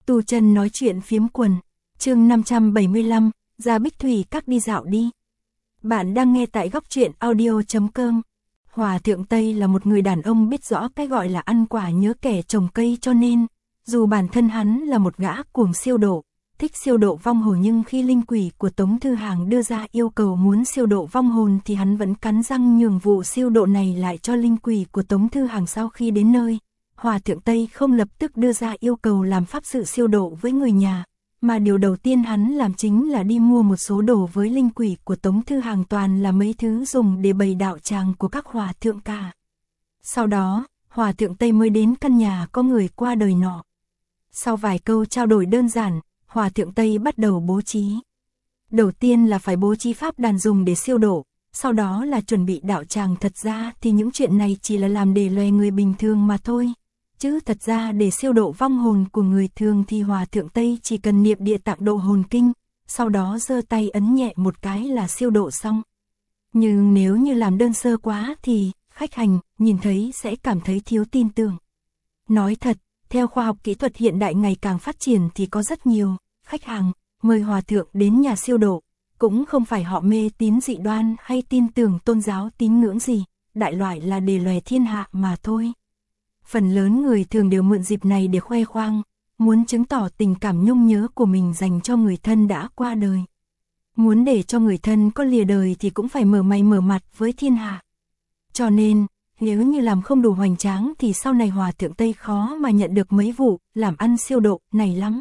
Tu Chân nói chuyện phiếm quần, chương 575, ra Bích Thủy các đi dạo đi. Bạn đang nghe tại góc truyện audio.com. Hòa thượng Tây là một người đàn ông biết rõ cái gọi là ăn quả nhớ kẻ trồng cây, cho nên, dù bản thân hắn là một gã cuồng siêu độ, thích siêu độ vong hồn, nhưng khi linh quỷ của Tống Thư Hàng đưa ra yêu cầu muốn siêu độ vong hồn thì hắn vẫn cắn răng nhường vụ siêu độ này lại cho linh quỷ của Tống Thư Hàng. Sau khi đến nơi, Hòa thượng Tây không lập tức đưa ra yêu cầu làm pháp sự siêu độ với người nhà, mà điều đầu tiên hắn làm chính là đi mua một số đồ với linh quỷ của Tống Thư Hàng, toàn là mấy thứ dùng để bày đạo tràng của các hòa thượng cả. Sau đó, Hòa thượng Tây mới đến căn nhà có người qua đời nọ. Sau vài câu trao đổi đơn giản, Hòa thượng Tây bắt đầu bố trí. Đầu tiên là phải bố trí pháp đàn dùng để siêu độ, sau đó là chuẩn bị đạo tràng. Thật ra thì những chuyện này chỉ là làm để lòe người bình thường mà thôi. Chứ thật ra để siêu độ vong hồn của người thường thì Hòa thượng Tây chỉ cần niệm Địa Tạng Độ Hồn Kinh, sau đó giơ tay ấn nhẹ một cái là siêu độ xong. Nhưng nếu như làm đơn sơ quá thì khách hành nhìn thấy sẽ cảm thấy thiếu tin tưởng. Nói thật, theo khoa học kỹ thuật hiện đại ngày càng phát triển thì có rất nhiều khách hàng mời hòa thượng đến nhà siêu độ, cũng không phải họ mê tín dị đoan hay tin tưởng tôn giáo tín ngưỡng gì, đại loại là để lòe thiên hạ mà thôi. Phần lớn người thường đều mượn dịp này để khoe khoang, muốn chứng tỏ tình cảm nhung nhớ của mình dành cho người thân đã qua đời. Muốn để cho người thân có lìa đời thì cũng phải mở mày mở mặt với thiên hạ. Cho nên, nếu như làm không đủ hoành tráng thì sau này Hòa thượng Tây khó mà nhận được mấy vụ làm ăn siêu độ này lắm.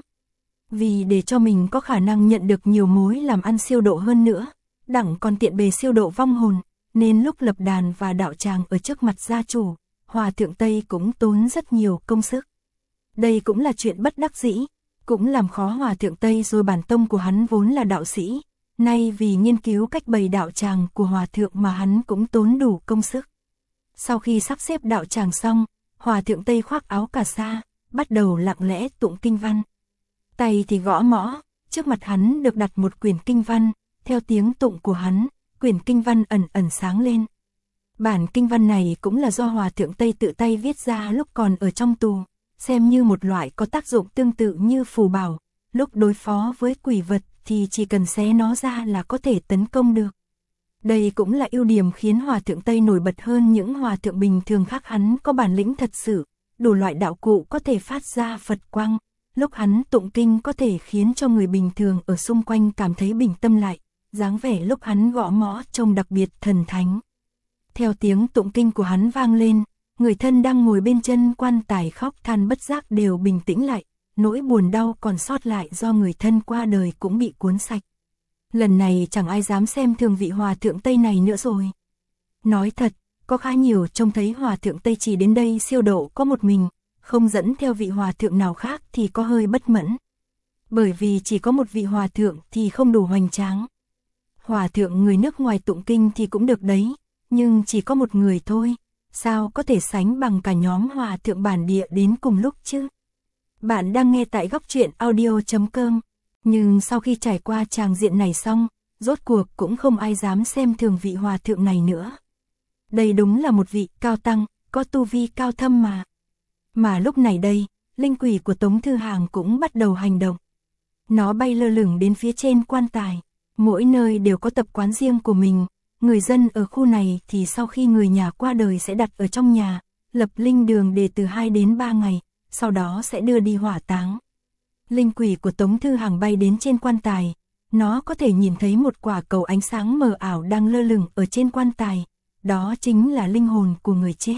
Vì để cho mình có khả năng nhận được nhiều mối làm ăn siêu độ hơn nữa, đặng còn tiện bề siêu độ vong hồn, nên lúc lập đàn và đạo tràng ở trước mặt gia chủ, Hòa thượng Tây cũng tốn rất nhiều công sức. Đây cũng là chuyện bất đắc dĩ, cũng làm khó Hòa thượng Tây rồi. Bản tông của hắn vốn là đạo sĩ, nay vì nghiên cứu cách bày đạo tràng của Hòa thượng mà hắn cũng tốn đủ công sức. Sau khi sắp xếp đạo tràng xong, Hòa thượng Tây khoác áo cà sa, bắt đầu lặng lẽ tụng kinh văn. Tay thì gõ mõ, trước mặt hắn được đặt một quyển kinh văn, theo tiếng tụng của hắn, quyển kinh văn ẩn ẩn sáng lên. Bản kinh văn này cũng là do Hòa thượng Tây tự tay viết ra lúc còn ở trong tù, xem như một loại có tác dụng tương tự như phù bảo, lúc đối phó với quỷ vật thì chỉ cần xé nó ra là có thể tấn công được. Đây cũng là ưu điểm khiến Hòa thượng Tây nổi bật hơn những hòa thượng bình thường khác. Hắn có bản lĩnh thật sự, đủ loại đạo cụ có thể phát ra Phật quang, lúc hắn tụng kinh có thể khiến cho người bình thường ở xung quanh cảm thấy bình tâm lại, dáng vẻ lúc hắn gõ mõ trông đặc biệt thần thánh. Theo tiếng tụng kinh của hắn vang lên, người thân đang ngồi bên chân quan tài khóc than bất giác đều bình tĩnh lại, nỗi buồn đau còn sót lại do người thân qua đời cũng bị cuốn sạch. Lần này chẳng ai dám xem thường vị Hòa thượng Tây này nữa rồi. Nói thật, có khá nhiều trông thấy Hòa thượng Tây chỉ đến đây siêu độ có một mình, không dẫn theo vị hòa thượng nào khác thì có hơi bất mẫn. Bởi vì chỉ có một vị hòa thượng thì không đủ hoành tráng. Hòa thượng người nước ngoài tụng kinh thì cũng được đấy, nhưng chỉ có một người thôi, sao có thể sánh bằng cả nhóm hòa thượng bản địa đến cùng lúc chứ? Bạn đang nghe tại góc truyện audio.com. Nhưng sau khi trải qua tràng diện này xong, rốt cuộc cũng không ai dám xem thường vị hòa thượng này nữa. Đây đúng là một vị cao tăng, có tu vi cao thâm mà. Mà lúc này đây, linh quỷ của Tống Thư Hàng cũng bắt đầu hành động. Nó bay lơ lửng đến phía trên quan tài. Mỗi nơi đều có tập quán riêng của mình. Người dân ở khu này thì sau khi người nhà qua đời sẽ đặt ở trong nhà, lập linh đường để từ 2 đến 3 ngày, sau đó sẽ đưa đi hỏa táng. Linh quỷ của Tống Thư Hàng bay đến trên quan tài, nó có thể nhìn thấy một quả cầu ánh sáng mờ ảo đang lơ lửng ở trên quan tài, đó chính là linh hồn của người chết.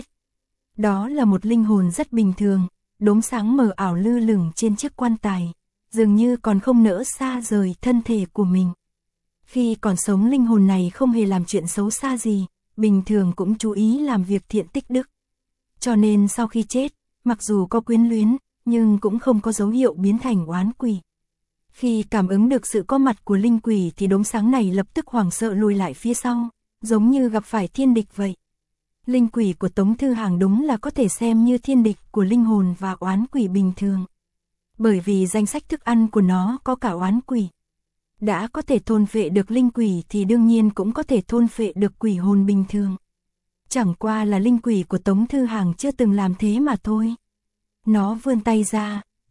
Đó là một linh hồn rất bình thường, đốm sáng mờ ảo lơ lửng trên chiếc quan tài, dường như còn không nỡ xa rời thân thể của mình. Khi còn sống linh hồn này không hề làm chuyện xấu xa gì, bình thường cũng chú ý làm việc thiện tích đức. Cho nên sau khi chết, mặc dù có quyến luyến, nhưng cũng không có dấu hiệu biến thành oán quỷ. Khi cảm ứng được sự có mặt của linh quỷ thì đốm sáng này lập tức hoảng sợ lùi lại phía sau, giống như gặp phải thiên địch vậy. Linh quỷ của Tống Thư Hàng đúng là có thể xem như thiên địch của linh hồn và oán quỷ bình thường. Bởi vì danh sách thức ăn của nó có cả oán quỷ. Đã có thể thôn phệ được linh quỷ thì đương nhiên cũng có thể thôn phệ được quỷ hồn bình thường. Chẳng qua là linh quỷ của Tống Thư Hàng chưa từng làm thế mà thôi. Nó vươn tay ra,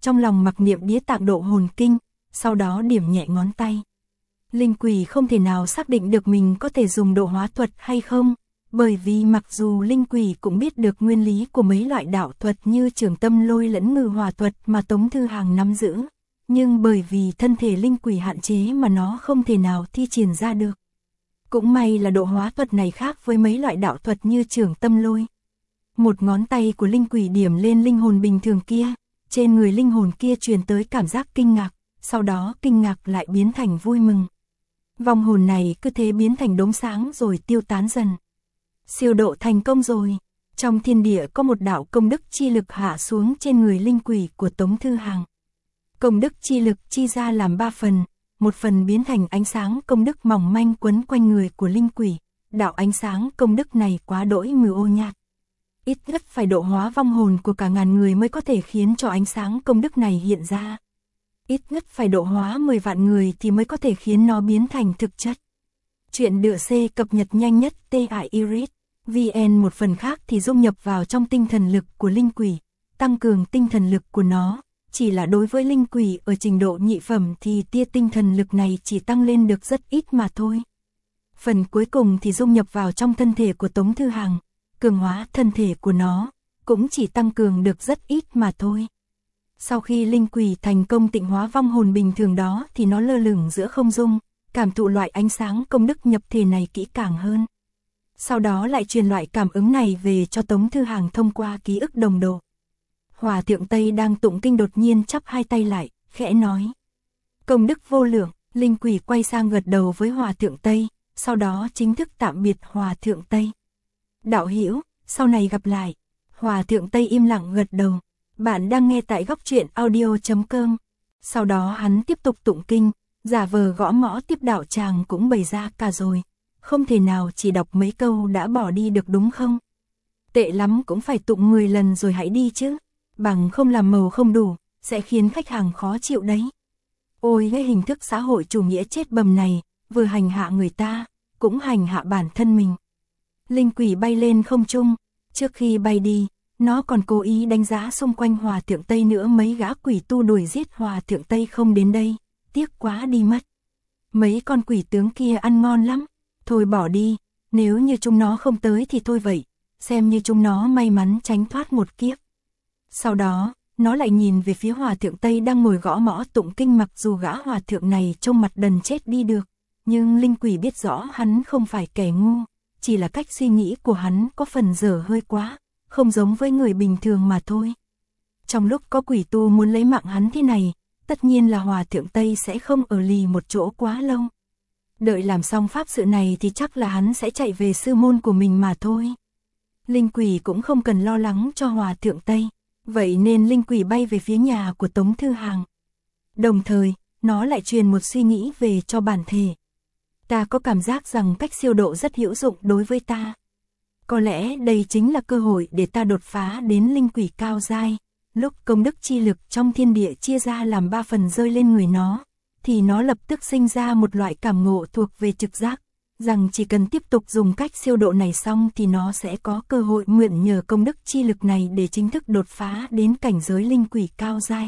trong lòng mặc niệm Đía Tạng Độ Hồn Kinh, sau đó điểm nhẹ ngón tay. Linh quỷ không thể nào xác định được mình có thể dùng độ hóa thuật hay không, bởi vì mặc dù linh quỷ cũng biết được nguyên lý của mấy loại đạo thuật như Trường Tâm Lôi lẫn Ngự Hỏa thuật mà Tống Thư Hàng nắm giữ, nhưng bởi vì thân thể linh quỷ hạn chế mà nó không thể nào thi triển ra được. Cũng may là độ hóa thuật này khác với mấy loại đạo thuật như Trường Tâm Lôi. Một ngón tay của linh quỷ điểm lên linh hồn bình thường kia, trên người linh hồn kia truyền tới cảm giác kinh ngạc, sau đó kinh ngạc lại biến thành vui mừng. Vong hồn này cứ thế biến thành đốm sáng rồi tiêu tán dần. Siêu độ thành công rồi. Trong thiên địa có một đạo công đức chi lực hạ xuống trên người linh quỷ của Tống Thư Hàng. Công đức chi lực chi ra làm 3 phần, một phần biến thành ánh sáng công đức mỏng manh quấn quanh người của linh quỷ. Đạo ánh sáng công đức này quá đỗi mờ ô nhạt. Ít nhất phải độ hóa vong hồn của cả ngàn người mới có thể khiến cho ánh sáng công đức này hiện ra. Ít nhất phải độ hóa 10 vạn người thì mới có thể khiến nó biến thành thực chất. Chuyện được C cập nhật nhanh nhất TIRIS VN. Một phần khác thì dung nhập vào trong tinh thần lực của linh quỷ, tăng cường tinh thần lực của nó. Chỉ là đối với linh quỷ ở trình độ nhị phẩm thì tia tinh thần lực này chỉ tăng lên được rất ít mà thôi. Phần cuối cùng thì dung nhập vào trong thân thể của Tống Thư Hàng, cường hóa thân thể của nó, cũng chỉ tăng cường được rất ít mà thôi. Sau khi linh quỷ thành công tịnh hóa vong hồn bình thường đó thì nó lơ lửng giữa không trung, cảm thụ loại ánh sáng công đức nhập thể này kỹ càng hơn. Sau đó lại truyền loại cảm ứng này về cho Tống Thư Hàng thông qua ký ức đồng đồ. Hòa thượng Tây đang tụng kinh đột nhiên chắp hai tay lại, khẽ nói. Công đức vô lượng. Linh quỷ quay sang gật đầu với Hòa thượng Tây, sau đó chính thức tạm biệt Hòa thượng Tây. Đạo hữu, sau này gặp lại. Hòa thượng Tây im lặng gật đầu. Bạn đang nghe tại góc truyện audio.com. Sau đó hắn tiếp tục tụng kinh, giả vờ gõ mõ tiếp đạo tràng cũng bày ra cả rồi. Không thể nào chỉ đọc mấy câu đã bỏ đi được đúng không? Tệ lắm cũng phải tụng 10 lần rồi hãy đi chứ. Bằng không làm màu không đủ, sẽ khiến khách hàng khó chịu đấy. Ôi cái hình thức xã hội chủ nghĩa chết bầm này, vừa hành hạ người ta, cũng hành hạ bản thân mình. Linh quỷ bay lên không trung, trước khi bay đi, nó còn cố ý đánh giá xung quanh Hòa thượng Tây nữa. Mấy gã quỷ tu đuổi giết Hòa thượng Tây không đến đây, tiếc quá đi mất. Mấy con quỷ tướng kia ăn ngon lắm, thôi bỏ đi, nếu như chúng nó không tới thì thôi vậy, xem như chúng nó may mắn tránh thoát một kiếp. Sau đó, nó lại nhìn về phía Hòa thượng Tây đang ngồi gõ mõ tụng kinh. Mặc dù gã Hòa thượng này trông mặt đần chết đi được, nhưng linh quỷ biết rõ hắn không phải kẻ ngu, chỉ là cách suy nghĩ của hắn có phần dở hơi quá, không giống với người bình thường mà thôi. Trong lúc có quỷ tu muốn lấy mạng hắn thế này, tất nhiên là Hòa thượng Tây sẽ không ở lì một chỗ quá lâu. Đợi làm xong pháp sự này thì chắc là hắn sẽ chạy về sư môn của mình mà thôi. Linh quỷ cũng không cần lo lắng cho Hòa thượng Tây, vậy nên linh quỷ bay về phía nhà của Tống Thư Hàng. Đồng thời, nó lại truyền một suy nghĩ về cho bản thể. Ta có cảm giác rằng cách siêu độ rất hữu dụng đối với ta. Có lẽ đây chính là cơ hội để ta đột phá đến linh quỷ cao giai. Lúc công đức chi lực trong thiên địa chia ra làm 3 phần rơi lên người nó, thì nó lập tức sinh ra một loại cảm ngộ thuộc về trực giác, rằng chỉ cần tiếp tục dùng cách siêu độ này xong thì nó sẽ có cơ hội mượn nhờ công đức chi lực này để chính thức đột phá đến cảnh giới linh quỷ cao giai.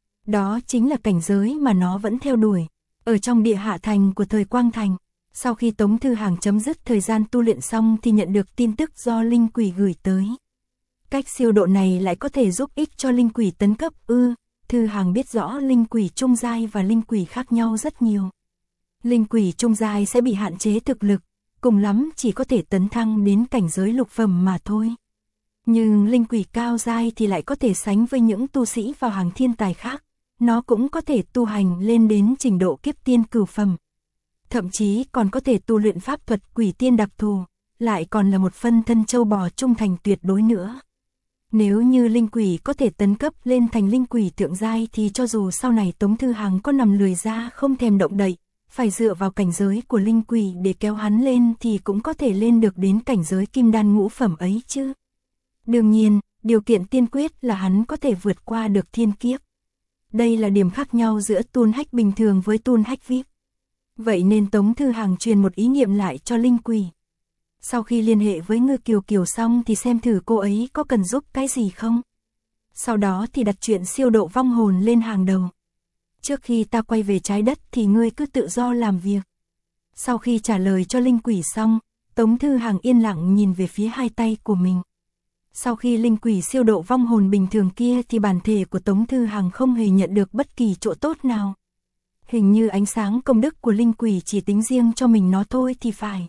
Đó chính là cảnh giới mà nó vẫn theo đuổi, ở trong địa hạ thành của thời Quang Thành. Sau khi Tống Thư Hàng chấm dứt thời gian tu luyện xong thì nhận được tin tức do linh quỷ gửi tới. Cách siêu độ này lại có thể giúp ích cho linh quỷ tấn cấp ư? Thư Hàng biết rõ linh quỷ trung giai và linh quỷ khác nhau rất nhiều. Linh quỷ trung giai sẽ bị hạn chế thực lực, cùng lắm chỉ có thể tấn thăng đến cảnh giới lục phẩm mà thôi. Nhưng linh quỷ cao giai thì lại có thể sánh với những tu sĩ vào hàng thiên tài khác, nó cũng có thể tu hành lên đến trình độ kiếp tiên cửu phẩm. Thậm chí còn có thể tu luyện pháp thuật quỷ tiên đặc thù, lại còn là một phân thân châu bò trung thành tuyệt đối nữa. Nếu như linh quỷ có thể tấn cấp lên thành linh quỷ thượng giai thì cho dù sau này Tống Thư Hàng có nằm lười ra không thèm động đậy, phải dựa vào cảnh giới của linh quỷ để kéo hắn lên thì cũng có thể lên được đến cảnh giới kim đan ngũ phẩm ấy chứ. Đương nhiên, điều kiện tiên quyết là hắn có thể vượt qua được thiên kiếp. Đây là điểm khác nhau giữa Tuôn Hách bình thường với Tuôn Hách VIP. Vậy nên Tống Thư Hàng truyền một ý niệm lại cho linh quỷ. Sau khi liên hệ với Ngư Kiều Kiều xong thì xem thử cô ấy có cần giúp cái gì không. sau đó thì đặt chuyện siêu độ vong hồn lên hàng đầu. Trước khi ta quay về trái đất thì ngươi cứ tự do làm việc. Sau khi trả lời cho linh quỷ xong, Tống Thư Hàng yên lặng nhìn về phía hai tay của mình. Sau khi linh quỷ siêu độ vong hồn bình thường kia thì bản thể của Tống Thư Hàng không hề nhận được bất kỳ chỗ tốt nào. Hình như ánh sáng công đức của linh quỷ chỉ tính riêng cho mình nó thôi thì phải.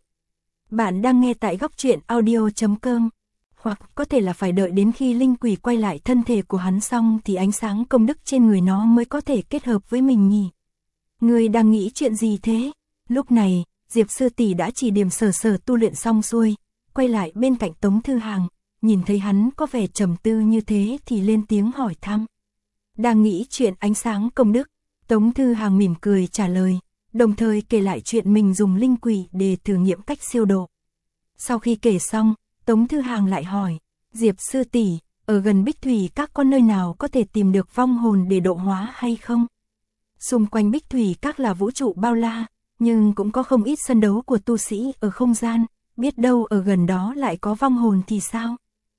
Bạn đang nghe tại góc truyện audio.com. Hoặc có thể là phải đợi đến khi linh quỷ quay lại thân thể của hắn xong thì ánh sáng công đức trên người nó mới có thể kết hợp với mình nhỉ. Ngươi đang nghĩ chuyện gì thế? Lúc này, Diệp sư tỷ đã chỉ điểm Sở Sở tu luyện xong xuôi, quay lại bên cạnh Tống Thư Hàng, nhìn thấy hắn có vẻ trầm tư như thế thì lên tiếng hỏi thăm. Đang nghĩ chuyện ánh sáng công đức, Tống Thư Hàng mỉm cười trả lời, đồng thời kể lại chuyện mình dùng linh quỷ để thử nghiệm cách siêu độ. Sau khi kể xong, Tống Thư Hàng lại hỏi, Diệp sư tỷ, ở gần Bích Thủy Các có nơi nào có thể tìm được vong hồn để độ hóa hay không? Xung quanh Bích Thủy Các là vũ trụ bao la, nhưng cũng có không ít sân đấu của tu sĩ ở không gian, biết đâu ở gần đó lại có vong hồn thì sao?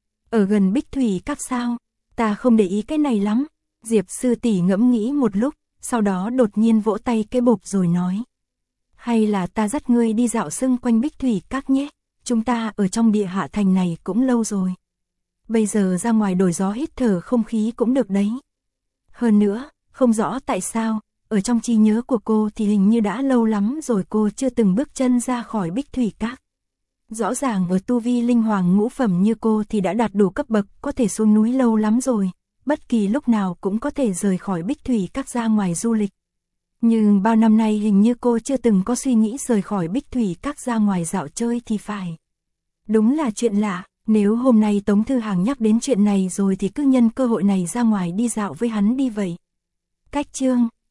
Ở gần Bích Thủy Các sao? Ta không để ý cái này lắm. Diệp sư tỷ ngẫm nghĩ một lúc, sau đó đột nhiên vỗ tay cái bộp rồi nói. Hay là ta dắt ngươi đi dạo xung quanh Bích Thủy Các nhé, chúng ta ở trong địa hạ thành này cũng lâu rồi. Bây giờ ra ngoài đổi gió hít thở không khí cũng được đấy. Hơn nữa, không rõ tại sao, ở trong trí nhớ của cô thì hình như đã lâu lắm rồi cô chưa từng bước chân ra khỏi Bích Thủy Các. Rõ ràng ở tu vi linh hoàng ngũ phẩm như cô thì đã đạt đủ cấp bậc có thể xuống núi lâu lắm rồi, bất kỳ lúc nào cũng có thể rời khỏi Bích Thủy Các ra ngoài du lịch. Nhưng bao năm nay hình như cô chưa từng có suy nghĩ rời khỏi Bích Thủy Các ra ngoài dạo chơi thì phải. Đúng là chuyện lạ, nếu hôm nay Tống Thư Hàng nhắc đến chuyện này rồi thì cứ nhân cơ hội này ra ngoài đi dạo với hắn đi vậy. Cách chương